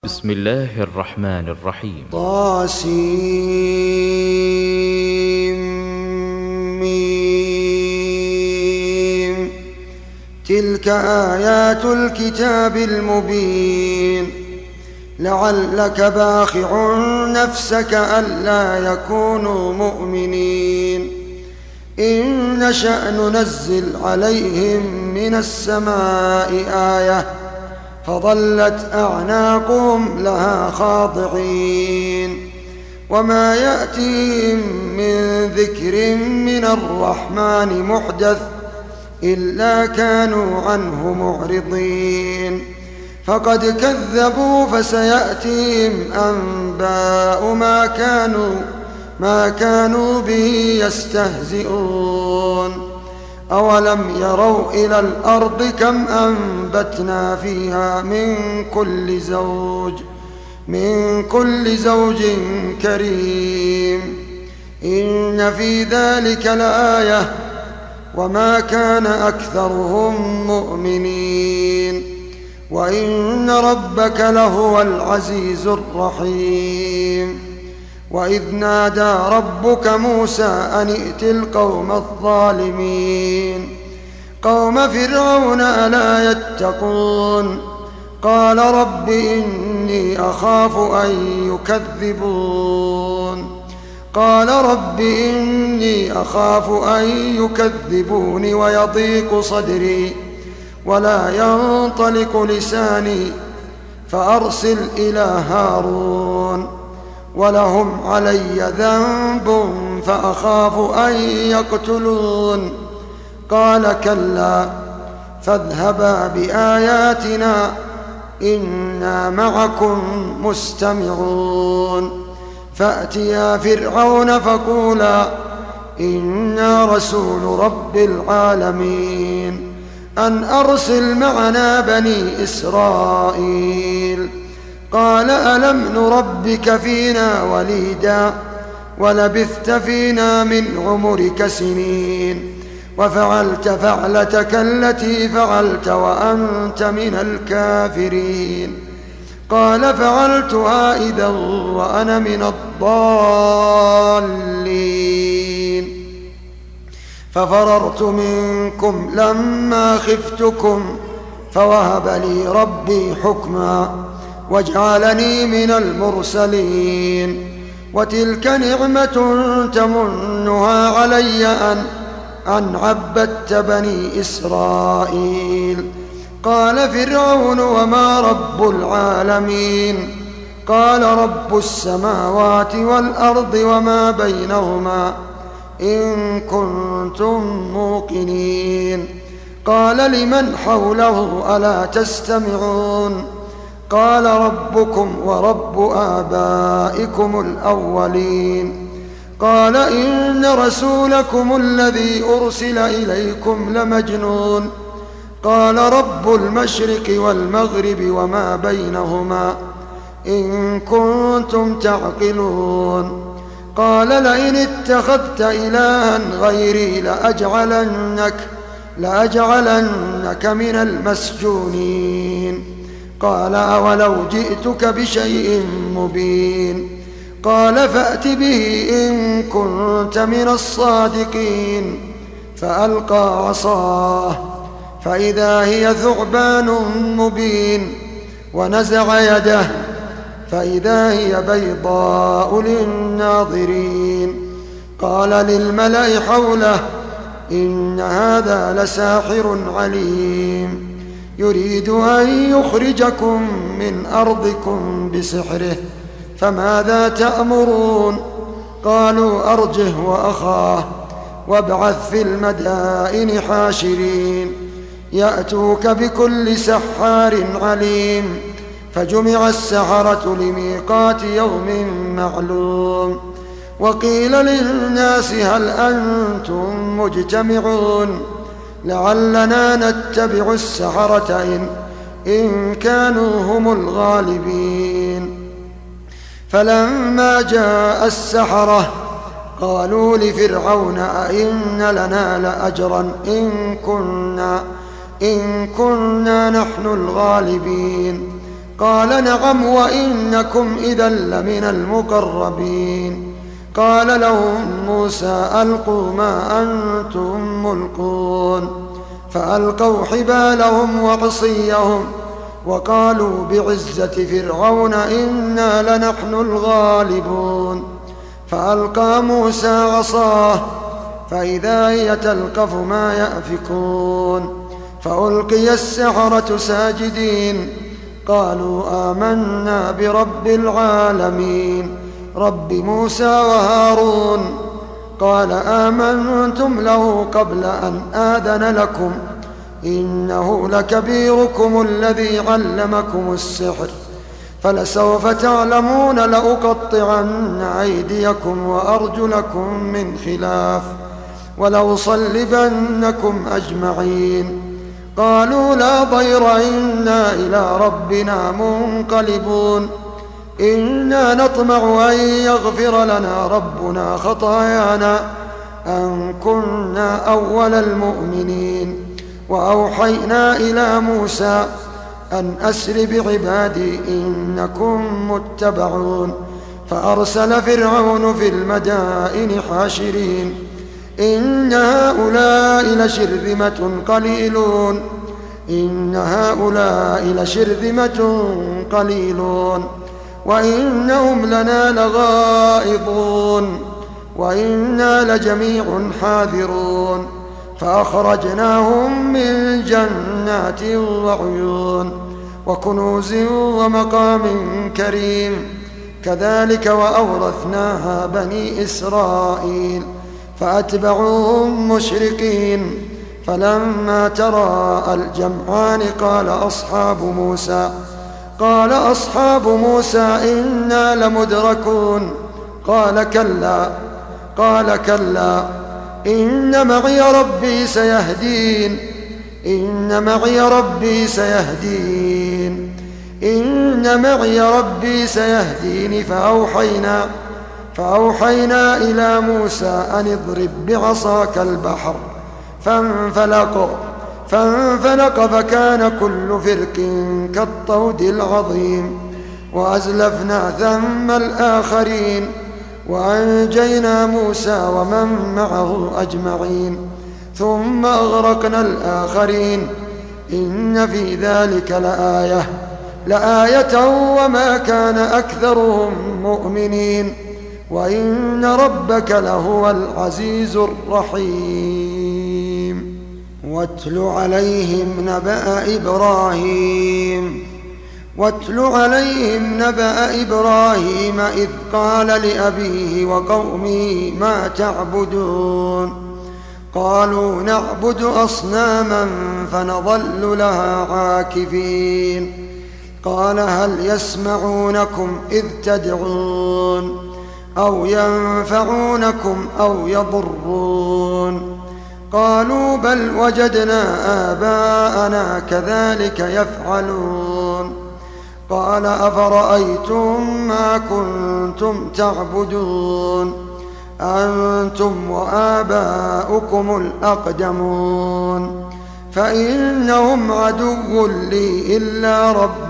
بسم الله الرحمن الرحيم. طاسيم. تلك آيات الكتاب المبين. لعلك باخع نفسك ألا يكونوا مؤمنين. إن نشأ ننزل عليهم من السماء آية فظلت أعناقهم لها خاضعين. وما يأتيهم من ذكر من الرحمن محدث إلا كانوا عنه معرضين. فقد كذبوا فسيأتيهم أنباء ما كانوا به يستهزئون. أولم يروا إلى الأرض كم أنبتنا فيها من كل زوج كريم. إن في ذلك لآية وما كان أكثرهم مؤمنين وإن ربك لهو العزيز الرحيم. وإذ نادى ربك موسى أن ائت القوم الظالمين قوم فرعون ألا يتقون. قال رب إني أخاف أن يكذبون ويضيق صدري ولا ينطلق لساني فأرسل إلى هارون ولهم علي ذنب فأخاف أن يقتلون. قال كلا فاذهبا بآياتنا إنا معكم مستمعون. فأتيا فرعون فقولا إنا رسول رب العالمين أن أرسل معنا بني إسرائيل. قال ألم نربك فينا وليدا ولبثت فينا من عمرك سنين وفعلت فعلتك التي فعلت وأنت من الكافرين. قال فعلتها إذا وأنا من الضالين. ففررت منكم لما خفتكم فوهب لي ربي حكما وجعلني من المرسلين. وتلك نعمة تمنها علي أن عبدت بني إسرائيل. قال فرعون وما رب العالمين. قال رب السماوات والأرض وما بينهما إن كنتم موقنين. قال لمن حوله ألا تستمعون. قال ربكم ورب آبائكم الأولين. قال إن رسولكم الذي أرسل إليكم لمجنون. قال رب المشرق والمغرب وما بينهما إن كنتم تعقلون. قال لئن اتخذت إلها غيري لأجعلنك من المسجونين. قال أولو جئتك بشيء مبين. قال فأت به إن كنت من الصادقين. فألقى عصاه فإذا هي ثعبان مبين ونزع يده فإذا هي بيضاء للناظرين. قال للملأ حوله إن هذا لساحر عليم يريد أن يخرجكم من أرضكم بسحره فماذا تأمرون. قالوا أرجه وأخاه وابعث في المدائن حاشرين يأتوك بكل سحار عليم. فجمع السحرة لميقات يوم معلوم. وقيل للناس هل أنتم مجتمعون لعلنا نتبع السحرة إن كانوا هم الغالبين. فلما جاء السحرة قالوا لفرعون أئن لنا لأجرا إن كنا نحن الغالبين. قال نعم وإنكم إذا لمن المقربين. قال لهم موسى ألقوا ما أنتم ملقون فألقوا حبالهم وعصيهم وقالوا بعزة فرعون إنا لنحن الغالبون. فألقى موسى عصاه فإذا هي تلقف ما يأفكون فألقي السحرة ساجدين قالوا آمنا برب العالمين رب موسى وهارون. قال آمنتم له قبل أن آذن لكم إنه لكبيركم الذي علمكم السحر فلسوف تعلمون لأقطعن أيديكم وأرجلكم من خلاف ولأصلبنكم أجمعين. قالوا لا ضير إنا إلى ربنا منقلبون إنا نطمع أن يغفر لنا ربنا خطايانا أن كنا أول المؤمنين. وأوحينا إلى موسى أن أسر بعبادي إنكم متبعون. فأرسل فرعون في المدائن حاشرين إن هؤلاء لشرذمة قليلون وإنهم لنا لغائظون وإنا لجميع حاذرون. فأخرجناهم من جنات وعيون وكنوز ومقام كريم كذلك وأورثناها بني إسرائيل فأتبعوهم مشرقين. فلما تراءى الجمعان قال أصحاب موسى إنا لمدركون. قال كلا إن معي ربي سيهدين. فأوحينا إلى موسى أن اضرب بعصاك البحر فانفلق فكان كل فرق كالطود العظيم. وأزلفنا ثم الآخرين وأنجينا موسى ومن معه أجمعين ثم أغرقنا الآخرين إن في ذلك لآية وما كان أكثرهم مؤمنين وإن ربك لهو العزيز الرحيم. واتل عليهم نبأ إبراهيم إذ قال لأبيه وقومه ما تعبدون قالوا نعبد أصناما فنظل لها عاكفين. قال هل يسمعونكم إذ تدعون أو ينفعونكم أو يضرون قالوا بل وجدنا آباءنا كذلك يفعلون. قال أفرأيتم ما كنتم تعبدون أنتم وآباؤكم الأقدمون فإنهم عدو لي إلا رب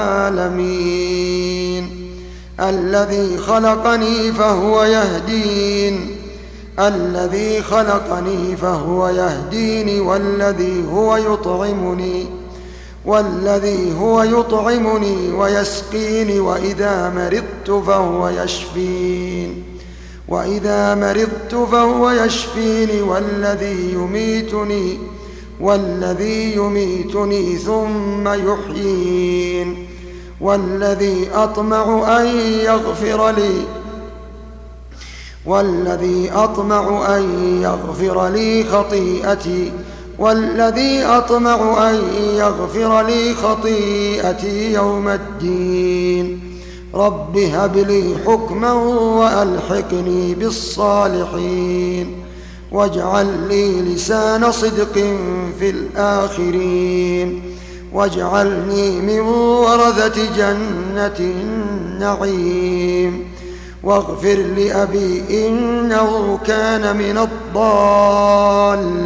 العالمين الذي خلقني فهو يهديني والذي هو يطعمني ويسقيني وإذا مرضت فهو يشفيني والذي يميتني ثم يحيين والذي أطمع أن يغفر لي خطيئتي يوم الدين. رب هب لي حكما وألحقني بالصالحين واجعل لي لسان صدق في الآخرين واجعلني من ورثة جنة النعيم واغفر لأبي إنه كان من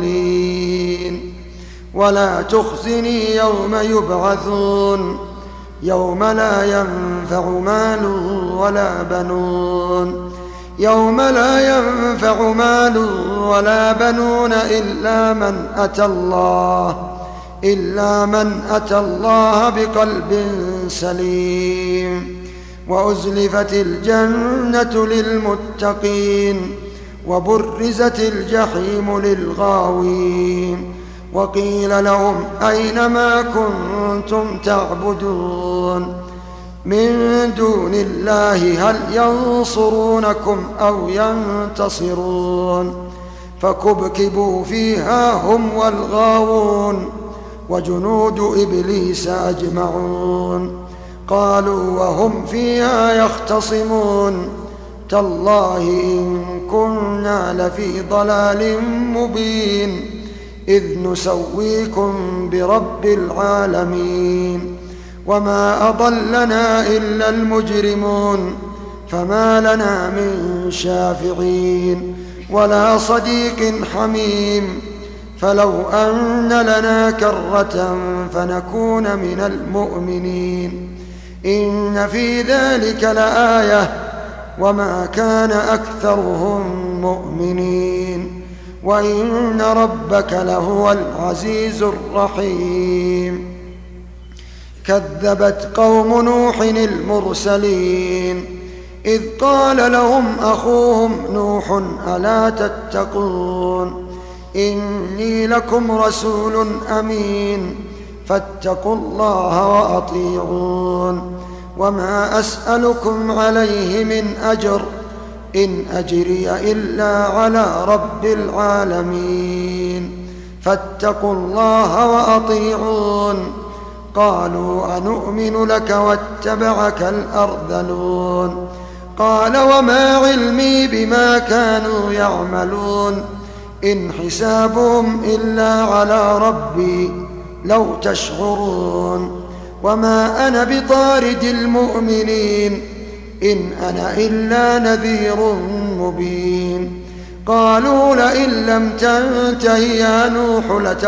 الضالين ولا تخزني يوم يبعثون يوم لا ينفع مال ولا بنون يوم لا ينفع مال ولا بنون إلا من أتى الله بقلب سليم. وأزلفت الجنة للمتقين وبرزت الجحيم للغاوين وقيل لهم أين ما كنتم تعبدون من دون الله هل ينصرونكم أو ينتصرون فكبكبوا فيها هم والغاوون وجنود إبليس أجمعون قالوا وهم فيها يختصمون تالله إن كنا لفي ضلال مبين إذ نسويكم برب العالمين وما أضلنا إلا المجرمون فما لنا من شافعين ولا صديق حميم فلو أن لنا كرة فنكون من المؤمنين إن في ذلك لآية وما كان أكثرهم مؤمنين وإن ربك لهو العزيز الرحيم. كذبت قوم نوح المرسلين إذ قال لهم أخوهم نوح ألا تتقون إني لكم رسول أمين فاتقوا الله وأطيعون وما أسألكم عليه من أجر إن أجري إلا على رب العالمين فاتقوا الله وأطيعون. قالوا أنؤمن لك واتبعك الأرذلون قال وما علمي بما كانوا يعملون إن حسابهم إلا على ربي لو تشعرون وما أنا بطارد المؤمنين إن أنا إلا نذير مبين. قالوا لئن لم تنته يا نوح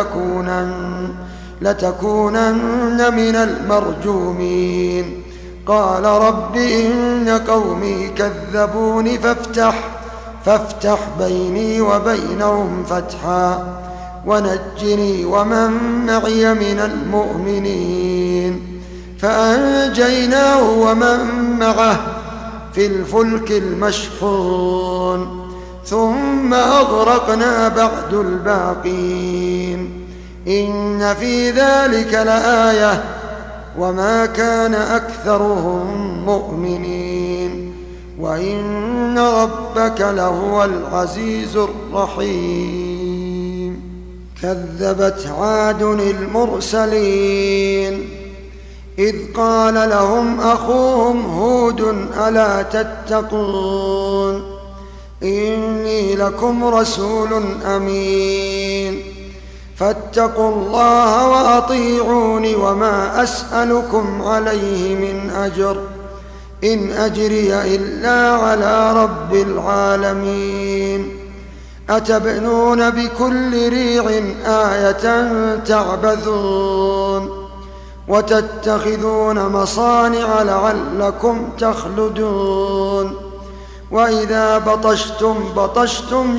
لتكونن من المرجومين. قال رب إن قومي كذبون فافتح بيني وبينهم فتحا ونجني ومن معي من المؤمنين. فأنجيناه ومن معه في الفلك المشحون ثم أغرقنا بعد الباقين إن في ذلك لآية وما كان أكثرهم مؤمنين وإن ربك لهو العزيز الرحيم. كذبت عاد المرسلين إذ قال لهم أخوهم هود ألا تتقون إني لكم رسول أمين فاتقوا الله وأطيعون وما أسألكم عليه من أجر إن أجري إلا على رب العالمين. أتبنون بكل ريع آية تعبثون وتتخذون مصانع لعلكم تخلدون وإذا بطشتم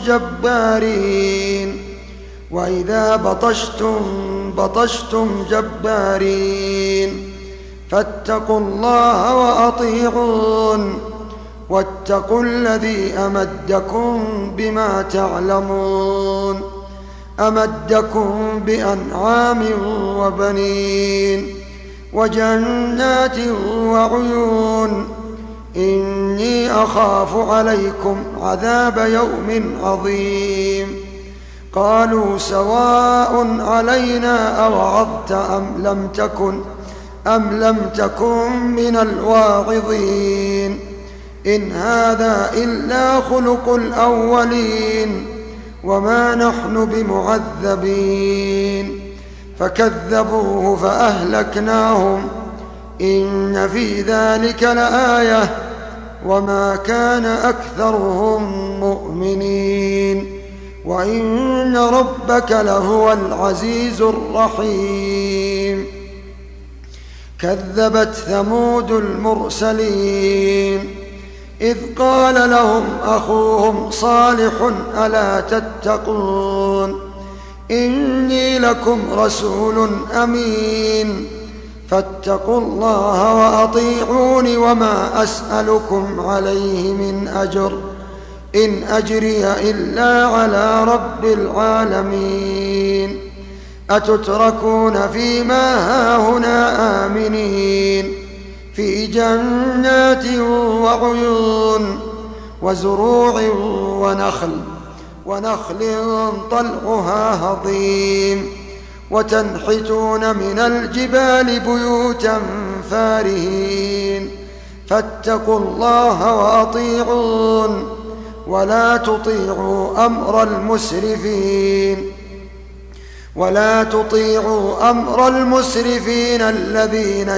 جبارين فاتقوا الله وأطيعون واتقوا الذي أمدكم بما تعلمون أمدكم بأنعام وبنين وجنات وعيون إني أخاف عليكم عذاب يوم عظيم. قالوا سواء علينا أوعظت أم لم تكن من الواعظين إن هذا إلا خلق الأولين وما نحن بمعذبين. فكذبوه فأهلكناهم إن في ذلك لآية وما كان أكثرهم مؤمنين وإن ربك لهو العزيز الرحيم. كذبت ثمود المرسلين إذ قال لهم أخوهم صالح ألا تتقون إني لكم رسول أمين فاتقوا الله وأطيعون وما أسألكم عليه من أجر إن أجري إلا على رب العالمين أتتركون فيما هاهنا آمنين في جنات وعيون وزروع ونخل طلعها هضيم وتنحتون من الجبال بيوتا فارهين فاتقوا الله وأطيعون ولا تطيعوا أمر المسرفين الذين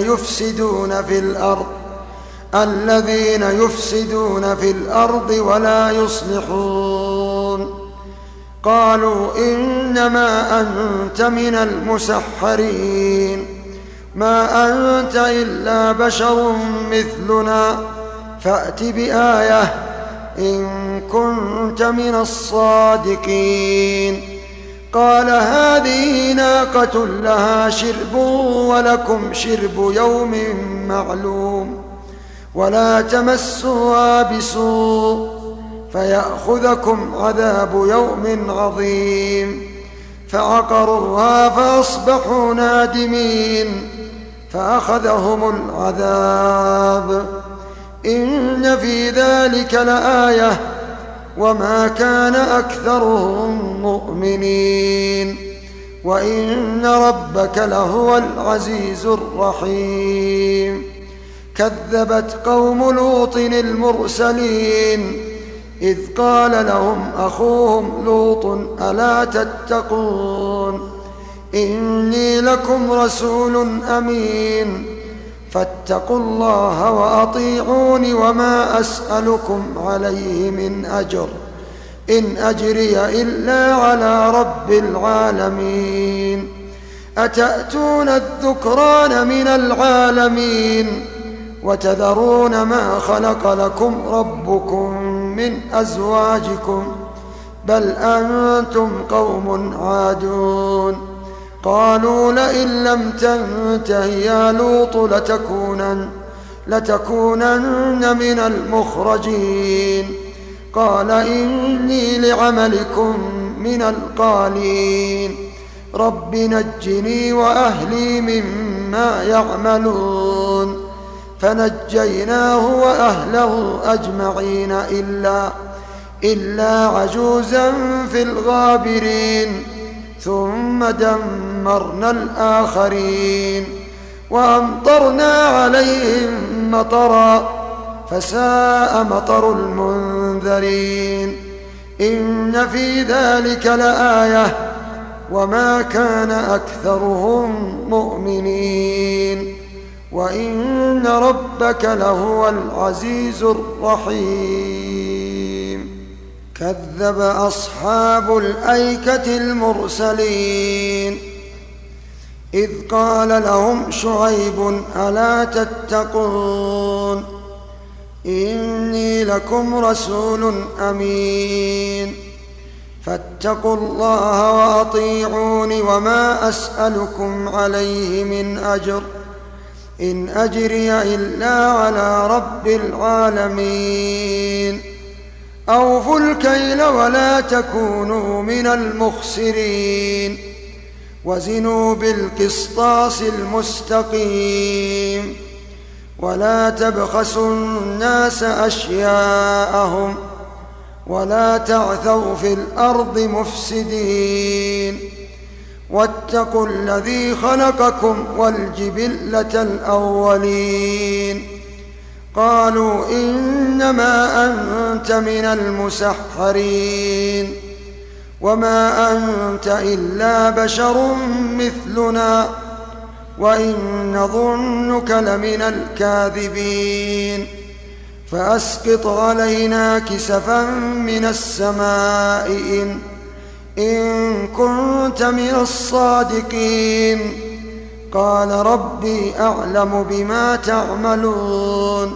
يفسدون في الأرض ولا يصلحون قالوا إنما أنت من المسحرين ما أنت إلا بشر مثلنا فأت بآية إن كنت من الصادقين قال هذه ناقة لها شرب ولكم شرب يوم معلوم ولا تمسوها بسوء فيأخذكم عذاب يوم عظيم فعقروها فأصبحوا نادمين فأخذهم العذاب إن في ذلك لآية وما كان أكثرهم مؤمنين وإن ربك لهو العزيز الرحيم كذبت قوم لوط المرسلين إذ قال لهم أخوهم لوط ألا تتقون إني لكم رسول أمين فاتقوا الله وأطيعون وما أسألكم عليه من أجر إن أجري إلا على رب العالمين أتأتون الذكران من العالمين وتذرون ما خلق لكم ربكم من أزواجكم بل أنتم قوم عادون قالوا لئن لم تنته يا لوط لتكونن من المخرجين قال إني لعملكم من القالين رب نجني وأهلي مما يعملون فنجيناه وأهله أجمعين إلا عجوزا في الغابرين ثم دمرنا الآخرين وأمطرنا عليهم مطرا فساء مطر المنذرين إن في ذلك لآية وما كان أكثرهم مؤمنين وإن ربك لهو العزيز الرحيم كذب أصحاب الأيكة المرسلين إذ قال لهم شعيب ألا تتقون إني لكم رسول أمين فاتقوا الله وأطيعون وما أسألكم عليه من أجر إن أجري إلا على رب العالمين أوفوا الكيل ولا تكونوا من المخسرين وزنوا بالقسطاس المستقيم ولا تبخسوا الناس أشياءهم ولا تعثوا في الأرض مفسدين واتقوا الذي خلقكم والجبلة الأولين قالوا إنما أنت من المسحرين وما أنت إلا بشر مثلنا وإن نظنك لمن الكاذبين فأسقط علينا كسفا من السماء إن كنت من الصادقين قال ربي أعلم بما تعملون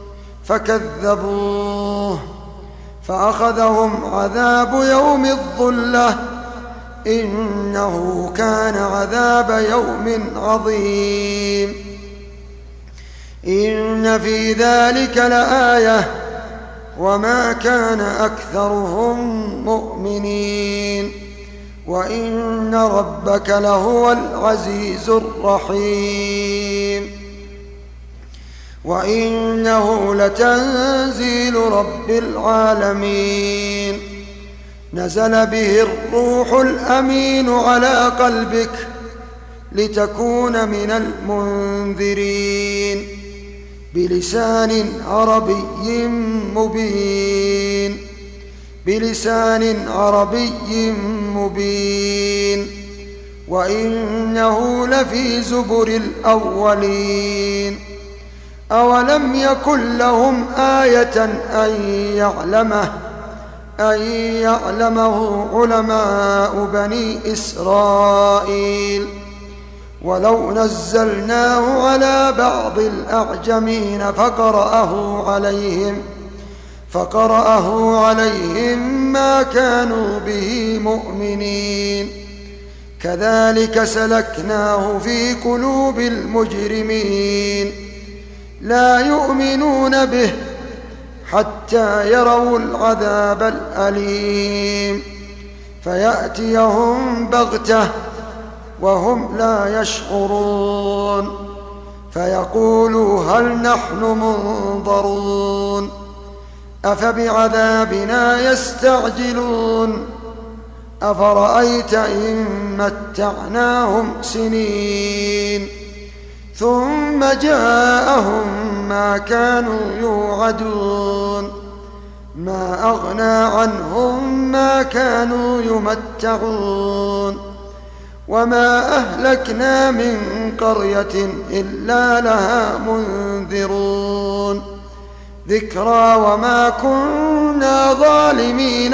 فكذبوه فأخذهم عذاب يوم الظلة إنه كان عذاب يوم عظيم إن في ذلك لآية وما كان أكثرهم مؤمنين وإن ربك لهو العزيز الرحيم وإنه لتنزيل رب العالمين نزل به الروح الأمين على قلبك لتكون من المنذرين بلسان عربي مبين وإنه لفي زبر الأولين أولم يكن لهم آية أن يعلمه علماء بني إسرائيل ولو نزلناه على بعض الأعجمين فقرأه عليهم ما كانوا به مؤمنين كذلك سلكناه في قلوب المجرمين لا يؤمنون به حتى يروا العذاب الأليم فيأتيهم بغتة وهم لا يشعرون فيقولوا هل نحن منظرون أفبعذابنا يستعجلون أفرأيت إن متعناهم سنين ثم جاءهم ما كانوا يوعدون ما أغنى عنهم ما كانوا يمتعون وما أهلكنا من قرية إلا لها منذرون ذكرى وما كنا ظالمين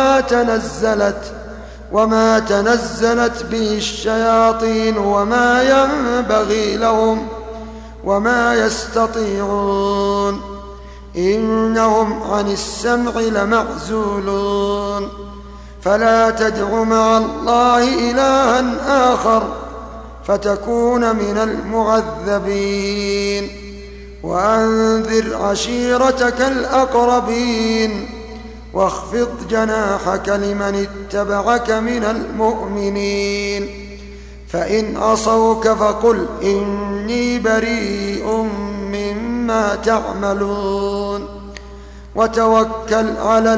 وما تنزلت به الشياطين وما ينبغي لهم وما يستطيعون إنهم عن السمع لمعزولون فلا تدع مع الله إلها آخر فتكون من المعذبين وأنذر عشيرتك الأقربين واخفض جناحك لمن اتبعك من المؤمنين فإن عصوك فقل إني بريء مما تعملون وتوكل على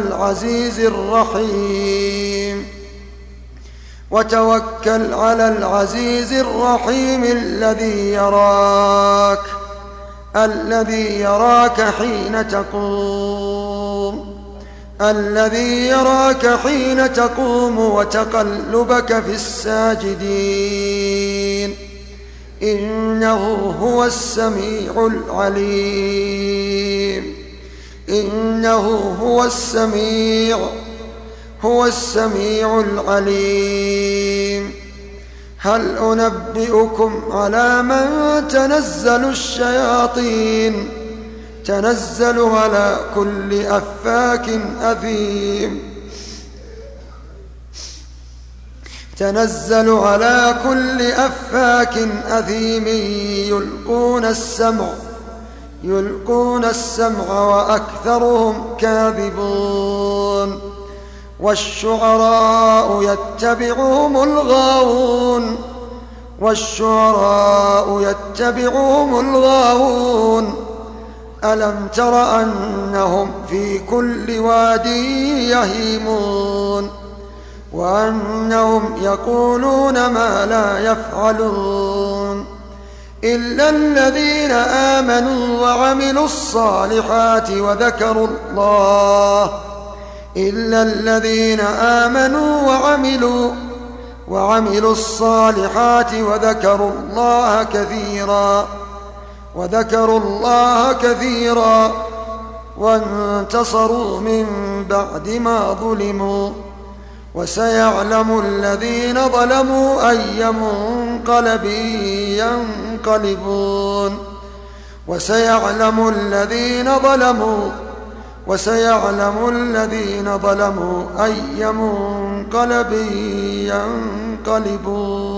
العزيز الرحيم الذي يراك حين تقوم وتقلبك في الساجدين إنه هو السميع العليم هل أنبئكم على من تنزل الشياطين تنزل على كل أفاك أثيم يلقون السمع وأكثرهم كاذبون والشعراء يتبعهم الغاوون ألم تر أنهم في كل واد يهيمون وأنهم يقولون ما لا يفعلون إلا الذين آمنوا وعملوا الصالحات وذكروا الله كثيرا وانتصروا من بعد ما ظلموا وسيعلم الذين ظلموا أي منقلب ينقلبون وسيعلم الذين ظلموا أي منقلب ينقلبون